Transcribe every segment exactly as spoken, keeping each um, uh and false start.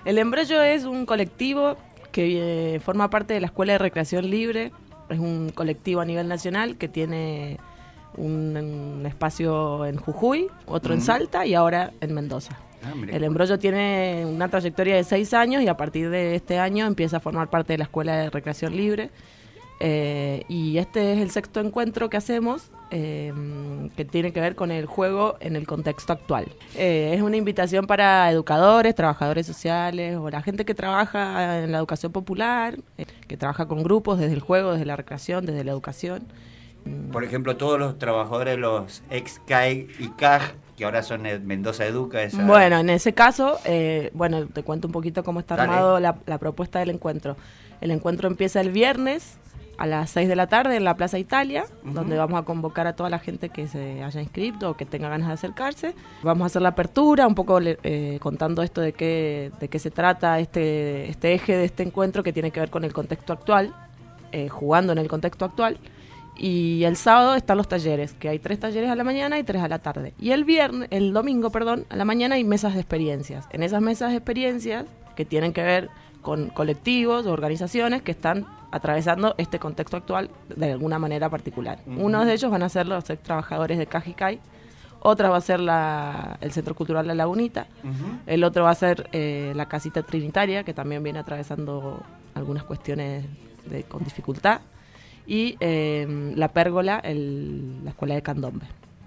El Embrollo es un colectivo que eh, forma parte de la Escuela de Recreación Libre. Es un colectivo a nivel nacional que tiene un, un espacio en Jujuy, otro uh-huh. en Salta y ahora en Mendoza. Ah, el Embrollo tiene una trayectoria de seis años y a partir de este año empieza a formar parte de la Escuela de Recreación Libre. Eh, y este es el sexto encuentro que hacemos, eh, que tiene que ver con el juego en el contexto actual. Eh, es una invitación para educadores, trabajadores sociales o la gente que trabaja en la educación popular, eh, que trabaja con grupos desde el juego, desde la recreación, desde la educación. Por ejemplo, todos los trabajadores, los ex C A I y C A G, que ahora son Mendoza Educa. Esa... Bueno, en ese caso, eh, bueno, te cuento un poquito cómo está Dale. armado la, la propuesta del encuentro. El encuentro empieza el viernes a las seis de la tarde en la Plaza Italia, uh-huh. donde vamos a convocar a toda la gente que se haya inscrito o que tenga ganas de acercarse. Vamos a hacer la apertura, un poco eh, contando esto de qué, de qué se trata este, este eje de este encuentro que tiene que ver con el contexto actual, eh, jugando en el contexto actual. Y el sábado están los talleres, que hay tres talleres a la mañana y tres a la tarde. Y el viernes, el domingo, perdón, a la mañana hay mesas de experiencias. En esas mesas de experiencias, que tienen que ver con colectivos o organizaciones que están atravesando este contexto actual de alguna manera particular. Uh-huh. Uno de ellos van a ser los ex trabajadores de C A G y C A I, otra va a ser la, el Centro Cultural La Lagunita, uh-huh. el otro va a ser eh, la Casita Trinitaria, que también viene atravesando algunas cuestiones de, con dificultad, y eh, la Pérgola, el, la Escuela de Candombe.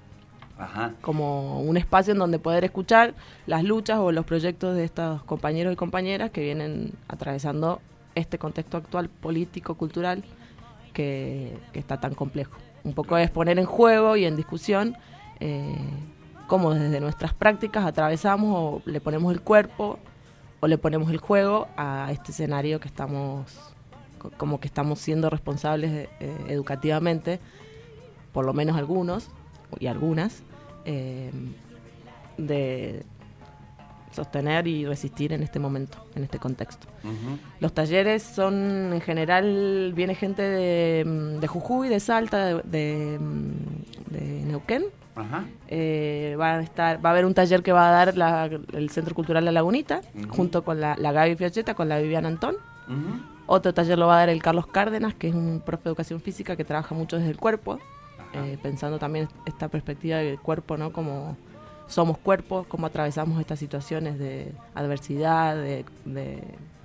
Ajá. Como un espacio en donde poder escuchar las luchas o los proyectos de estos compañeros y compañeras que vienen atravesando este contexto actual político, cultural, que, que está tan complejo. Un poco es poner en juego y en discusión eh, cómo desde nuestras prácticas atravesamos o le ponemos el cuerpo o le ponemos el juego a este escenario que estamos... como que estamos siendo responsables eh, educativamente, por lo menos algunos y algunas, eh, de sostener y resistir en este momento, en este contexto. Uh-huh. Los talleres son, en general, viene gente de, de Jujuy, de Salta, de, de, de Neuquén. Uh-huh. Eh, va a estar, va a haber un taller que va a dar la, el Centro Cultural La Lagunita, uh-huh. junto con la, la Gaby Fiacheta, con la Viviana Antón. Uh-huh. Otro taller lo va a dar el Carlos Cárdenas, que es un profe de educación física que trabaja mucho desde el cuerpo, eh, pensando también esta perspectiva del cuerpo, ¿no? Como somos cuerpos, cómo atravesamos estas situaciones de adversidad, de, de,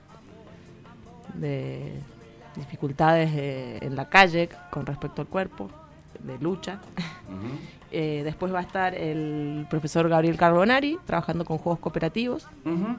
de dificultades eh, en la calle con respecto al cuerpo, de lucha. Uh-huh. eh, después va a estar el profesor Gabriel Carbonari, trabajando con juegos cooperativos. Uh-huh.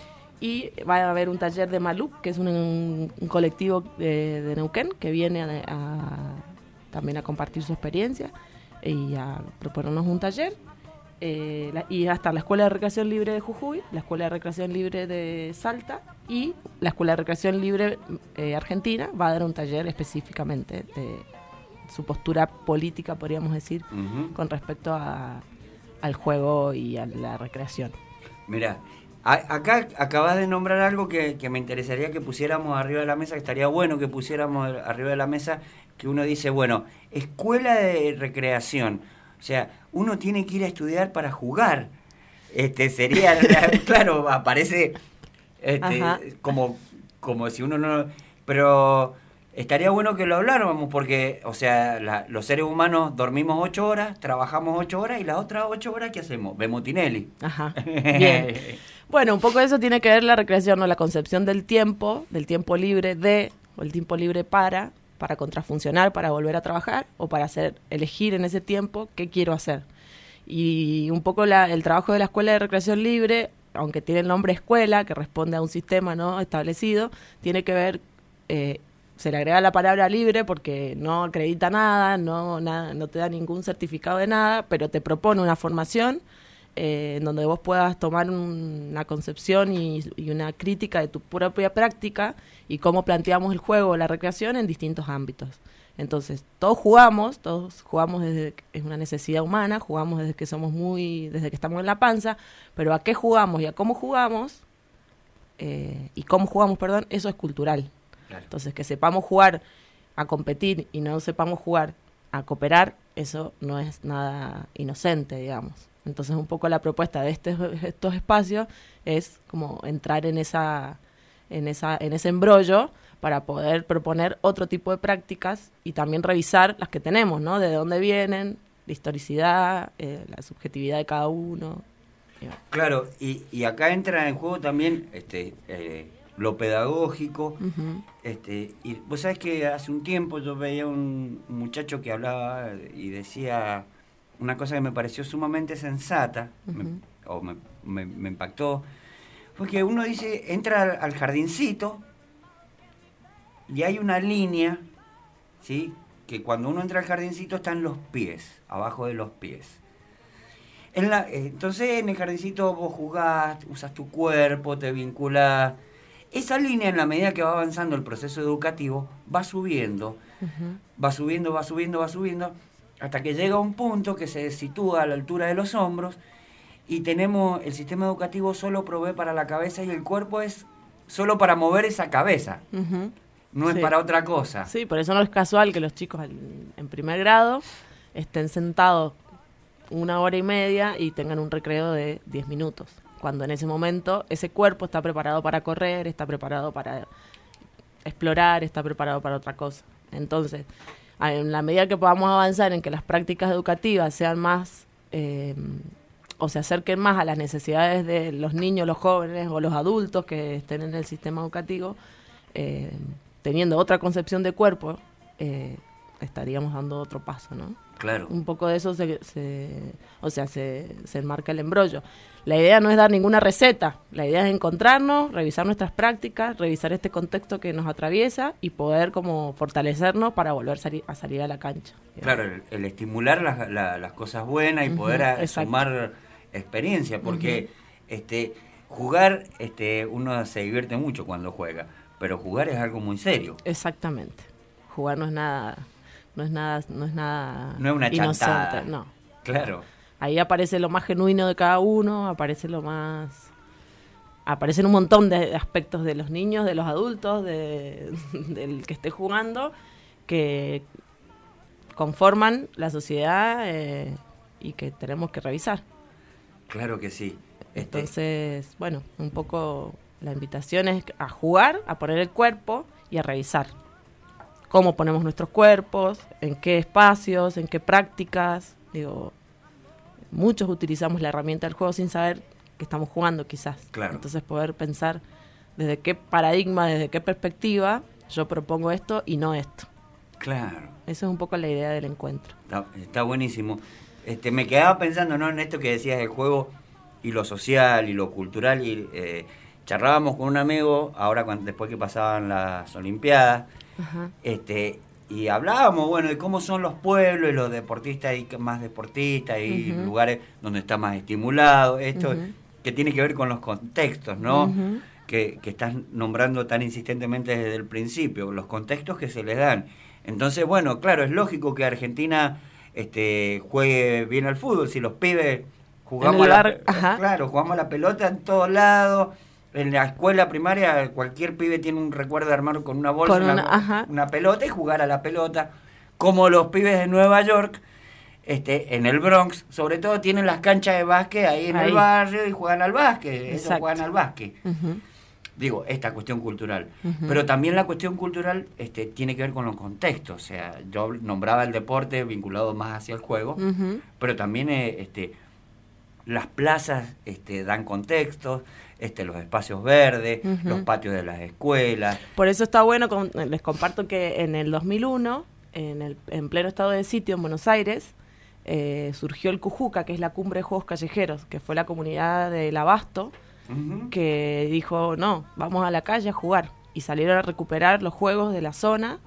Y va a haber un taller de Maluc, que es un, un, un colectivo de, de Neuquén, que viene a, a, también a compartir su experiencia y a proponernos un taller. Eh, la, y va a estar la Escuela de Recreación Libre de Jujuy, la Escuela de Recreación Libre de Salta y la Escuela de Recreación Libre eh, Argentina va a dar un taller específicamente de su postura política, podríamos decir, uh-huh. con respecto a, al juego y a la recreación. Mirá, acá acabas de nombrar algo que, que me interesaría que pusiéramos arriba de la mesa, que estaría bueno que pusiéramos arriba de la mesa, que uno dice, bueno, escuela de recreación, o sea, uno tiene que ir a estudiar para jugar, este sería, claro, aparece este, como, como si uno no, pero estaría bueno que lo habláramos, porque, o sea, la, los seres humanos dormimos ocho horas, trabajamos ocho horas, y las otras ocho horas, ¿qué hacemos? Vemos Tinelli. Ajá, bien. Bueno, un poco de eso tiene que ver la recreación, ¿no? La concepción del tiempo, del tiempo libre de, o el tiempo libre para, para contrafuncionar, para volver a trabajar, o para hacer, elegir en ese tiempo qué quiero hacer. Y un poco la, el trabajo de la Escuela de Recreación Libre, aunque tiene el nombre escuela, que responde a un sistema, ¿no?, establecido, tiene que ver, eh, se le agrega la palabra libre porque no acredita nada, no, nada, no te da ningún certificado de nada, pero te propone una formación Eh, en donde vos puedas tomar un, una concepción y, y una crítica de tu propia práctica y cómo planteamos el juego o la recreación en distintos ámbitos. Entonces, todos jugamos, todos jugamos desde que es una necesidad humana, jugamos desde que somos muy, desde que estamos en la panza, pero a qué jugamos y a cómo jugamos, eh, y cómo jugamos, perdón, eso es cultural. Claro. Entonces, que sepamos jugar a competir y no sepamos jugar a cooperar, eso no es nada inocente, digamos. Entonces un poco la propuesta de este, estos espacios es como entrar en esa, en esa, en ese embrollo para poder proponer otro tipo de prácticas y también revisar las que tenemos, ¿no? De dónde vienen, la historicidad, eh, la subjetividad de cada uno. Claro, y, y acá entra en juego también este eh, lo pedagógico. Uh-huh. este y vos sabés que hace un tiempo yo veía un muchacho que hablaba y decía una cosa que me pareció sumamente sensata, uh-huh. me, o me, me, me impactó, fue que uno dice, entra al, al jardincito y hay una línea, ¿sí?, que cuando uno entra al jardincito están los pies, abajo de los pies. En la, entonces en el jardincito vos jugás, usas tu cuerpo, te vinculás. Esa línea, en la medida que va avanzando el proceso educativo, va subiendo, uh-huh. va subiendo, va subiendo, va subiendo, hasta que llega un punto que se sitúa a la altura de los hombros y tenemos, el sistema educativo solo provee para la cabeza y el cuerpo es solo para mover esa cabeza. Uh-huh. No sí. es para otra cosa. Sí, por eso no es casual que los chicos en primer grado estén sentados una hora y media y tengan un recreo de diez minutos, cuando en ese momento ese cuerpo está preparado para correr, está preparado para explorar, está preparado para otra cosa. Entonces, en la medida que podamos avanzar en que las prácticas educativas sean más, eh, o se acerquen más a las necesidades de los niños, los jóvenes o los adultos que estén en el sistema educativo, eh, teniendo otra concepción de cuerpo, eh, estaríamos dando otro paso, ¿no? Claro. Un poco de eso se, se o sea, se, se enmarca el embrollo. La idea no es dar ninguna receta, la idea es encontrarnos, revisar nuestras prácticas, revisar este contexto que nos atraviesa y poder como fortalecernos para volver sali- a salir a la cancha. Claro, el, el estimular las, la, las cosas buenas y uh-huh, poder a, sumar experiencia, porque uh-huh. este jugar, este uno se divierte mucho cuando juega, pero jugar es algo muy serio. Exactamente. Jugar no es nada... No es nada, no es nada no es una chantada. Inocente, no. Claro. Ahí aparece lo más genuino de cada uno, aparece lo más... Aparecen un montón de aspectos de los niños, de los adultos, de, del que esté jugando, que conforman la sociedad eh, y que tenemos que revisar. Claro que sí. Este... Entonces, bueno, un poco la invitación es a jugar, a poner el cuerpo y a revisar. Cómo ponemos nuestros cuerpos, en qué espacios, en qué prácticas. Digo, muchos utilizamos la herramienta del juego sin saber que estamos jugando, quizás. Claro. Entonces poder pensar desde qué paradigma, desde qué perspectiva yo propongo esto y no esto. Claro. Esa es un poco la idea del encuentro. Está, está buenísimo. Este, me quedaba pensando, ¿no?, en esto que decías del juego y lo social y lo cultural. Y eh, charlábamos con un amigo, ahora cuando, después que pasaban las Olimpiadas, uh-huh. este y hablábamos, bueno, de cómo son los pueblos y los deportistas y más deportistas y uh-huh. lugares donde está más estimulado, esto uh-huh. que tiene que ver con los contextos, ¿no? Uh-huh. Que, que estás nombrando tan insistentemente desde el principio, los contextos que se les dan. Entonces, bueno, claro, es lógico que Argentina este juegue bien al fútbol, si los pibes jugamos a la, claro, jugamos a la pelota en todos lados. En la escuela primaria cualquier pibe tiene un recuerdo de armar con una bolsa, con una, una, una pelota y jugar a la pelota, como los pibes de Nueva York, este, en el Bronx, sobre todo tienen las canchas de básquet ahí en ahí. el barrio y juegan al básquet, Exacto. ellos juegan al básquet. Uh-huh. Digo, esta cuestión cultural. Uh-huh. Pero también la cuestión cultural este, tiene que ver con los contextos, o sea, yo nombraba el deporte vinculado más hacia el juego, uh-huh. pero también eh, este, las plazas este, dan contextos, Este, los espacios verdes, uh-huh. los patios de las escuelas. Por eso está bueno, con, les comparto que en el dos mil uno, en, el, en pleno estado de sitio en Buenos Aires, eh, surgió el Cujuca, que es la cumbre de juegos callejeros, que fue la comunidad del Abasto, uh-huh. que dijo, no, vamos a la calle a jugar, y salieron a recuperar los juegos de la zona,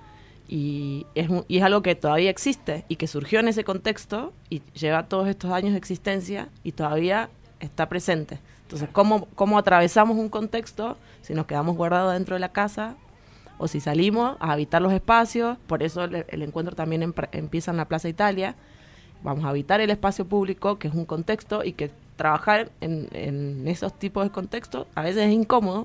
y es, y es algo que todavía existe, y que surgió en ese contexto, y lleva todos estos años de existencia, y todavía está presente. Entonces, ¿cómo, cómo atravesamos un contexto si nos quedamos guardados dentro de la casa o si salimos a habitar los espacios? Por eso el, el encuentro también em, empieza en la Plaza Italia. Vamos a habitar el espacio público, que es un contexto, y que trabajar en, en esos tipos de contextos a veces es incómodo,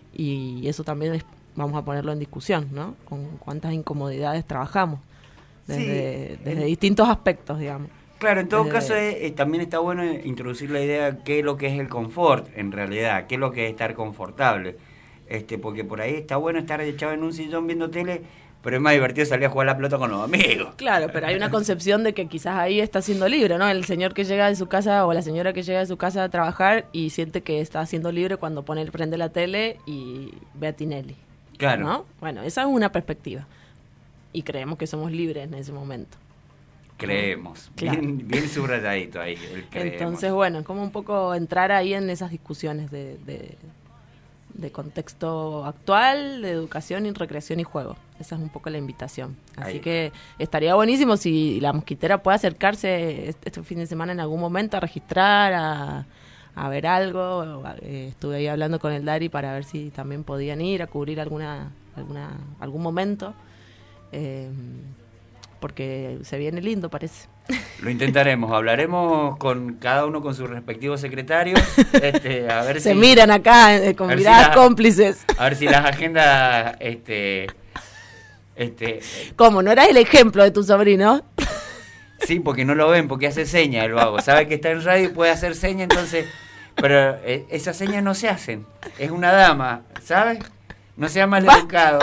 y eso también es, vamos a ponerlo en discusión, ¿no? Con cuántas incomodidades trabajamos. desde, sí, desde en, distintos aspectos, digamos. Claro, en todo desde, caso es, eh, también está bueno introducir la idea qué es lo que es el confort, en realidad, qué es lo que es estar confortable. Este, porque por ahí está bueno estar echado en un sillón viendo tele, pero es más divertido salir a jugar a la pelota con los amigos. Claro, pero hay una concepción de que quizás ahí está siendo libre, ¿no? El señor que llega de su casa o la señora que llega de su casa a trabajar y siente que está siendo libre cuando pone prende la tele y ve a Tinelli. Claro. ¿No? Bueno, esa es una perspectiva. Y creemos que somos libres en ese momento. Creemos. Claro. Bien, bien subrayadito ahí. El creemos. Entonces, bueno, es como un poco entrar ahí en esas discusiones de, de, de contexto actual, de educación y recreación y juego. Esa es un poco la invitación. Así ahí. que estaría buenísimo si la Mosquitera puede acercarse este, este fin de semana en algún momento a registrar, a, a ver algo. Eh, estuve ahí hablando con el Dari para ver si también podían ir a cubrir alguna, alguna algún momento. Eh, porque se viene lindo, parece. Lo intentaremos, hablaremos con cada uno con sus respectivos secretarios. Este, a ver se si, miran acá eh, con miradas si la, cómplices. A ver si las agendas... este este ¿Cómo? ¿No eras el ejemplo de tu sobrino? Sí, porque no lo ven, porque hace señas el vago. Sabe que está en radio y puede hacer señas, entonces... Pero eh, esas señas no se hacen. Es una dama, ¿sabes? No sea mal educado.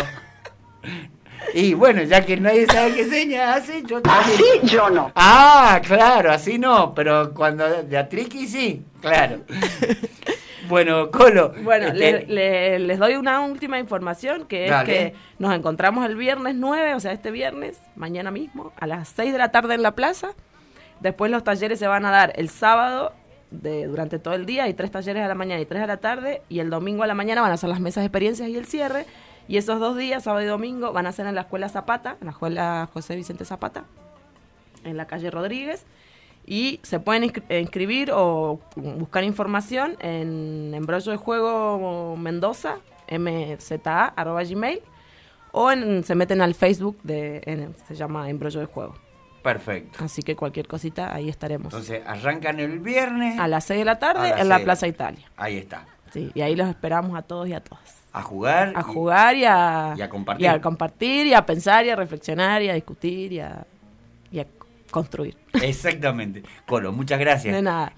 Y bueno, ya que nadie sabe qué señas hace, yo también. Así yo no. Ah, claro, así no, pero cuando de Atriqui sí, claro. Bueno, Colo. Bueno, este... le, le, les doy una última información, que es Dale. que nos encontramos el viernes nueve, o sea, este viernes, mañana mismo, a las seis de la tarde en la plaza. Después los talleres se van a dar el sábado de durante todo el día, hay tres talleres a la mañana y tres a la tarde, y el domingo a la mañana van a ser las mesas de experiencias y el cierre. Y esos dos días, sábado y domingo, van a ser en la Escuela Zapata, en la Escuela José Vicente Zapata, en la calle Rodríguez. Y se pueden inscri- inscribir o buscar información en Embrollo de Juego Mendoza, m z a arroba gmail, o en, se meten al Facebook, de en, se llama Embrollo de Juego. Perfecto. Así que cualquier cosita, ahí estaremos. Entonces, arrancan el viernes. A las seis de la tarde las en la seis. Plaza Italia. Ahí está. Sí, y ahí los esperamos a todos y a todas. A jugar. A jugar y a, y a compartir. Y a compartir, y a pensar, y a reflexionar, y a discutir, y a, y a construir. Exactamente. Colo, muchas gracias. De nada.